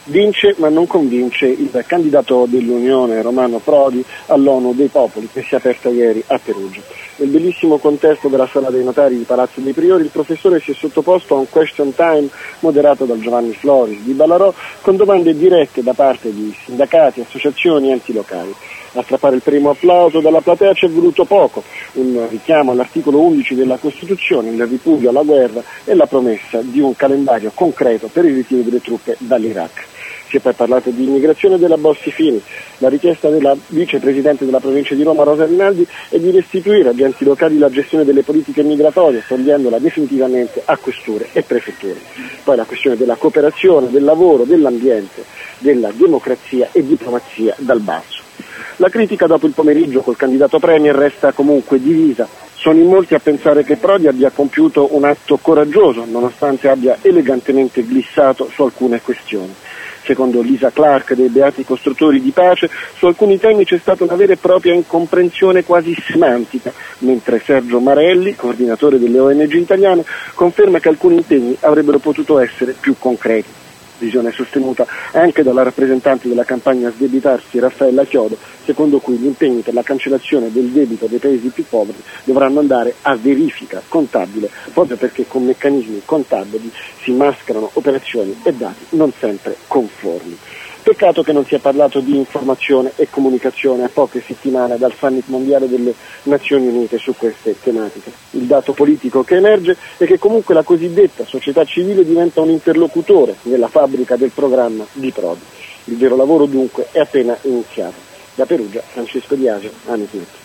Vince ma non convince il candidato dell'Unione Romano Prodi all'ONU dei Popoli che si è aperta ieri a Perugia. Nel bellissimo contesto della Sala dei Notari di Palazzo dei Priori il professore si è sottoposto a un question time moderato da Giovanni Floris di Ballarò con domande dirette da parte di sindacati, associazioni e enti locali. A strappare il primo applauso dalla platea ci è voluto poco, un richiamo all'articolo 11 della Costituzione, il ripudio alla guerra e la promessa di un calendario concreto per il ritiro delle truppe dall'Iraq. Si è poi parlato di immigrazione della Bossi-Fini. La richiesta della vicepresidente della provincia di Roma, Rosa Rinaldi, è di restituire agli enti locali la gestione delle politiche migratorie, togliendola definitivamente a questure e prefetture. Poi la questione della cooperazione, del lavoro, dell'ambiente, della democrazia e diplomazia dal basso. La critica dopo il pomeriggio col candidato premier resta comunque divisa. Sono in molti a pensare che Prodi abbia compiuto un atto coraggioso, nonostante abbia elegantemente glissato su alcune questioni. Secondo Lisa Clark dei Beati Costruttori di Pace, su alcuni temi c'è stata una vera e propria incomprensione quasi semantica, mentre Sergio Marelli, coordinatore delle ONG italiane, conferma che alcuni impegni avrebbero potuto essere più concreti. Visione sostenuta anche dalla rappresentante della campagna Sdebitarsi Raffaella Chiodo, secondo cui gli impegni per la cancellazione del debito dei paesi più poveri dovranno andare a verifica contabile, proprio perché con meccanismi contabili si mascherano operazioni e dati non sempre conformi. Peccato che non si è parlato di informazione e comunicazione a poche settimane dal summit mondiale delle Nazioni Unite su queste tematiche. Il dato politico che emerge è che comunque la cosiddetta società civile diventa un interlocutore nella fabbrica del programma di Prodi. Il vero lavoro dunque è appena iniziato. Da Perugia, Francesco Di Asio, ANISNet.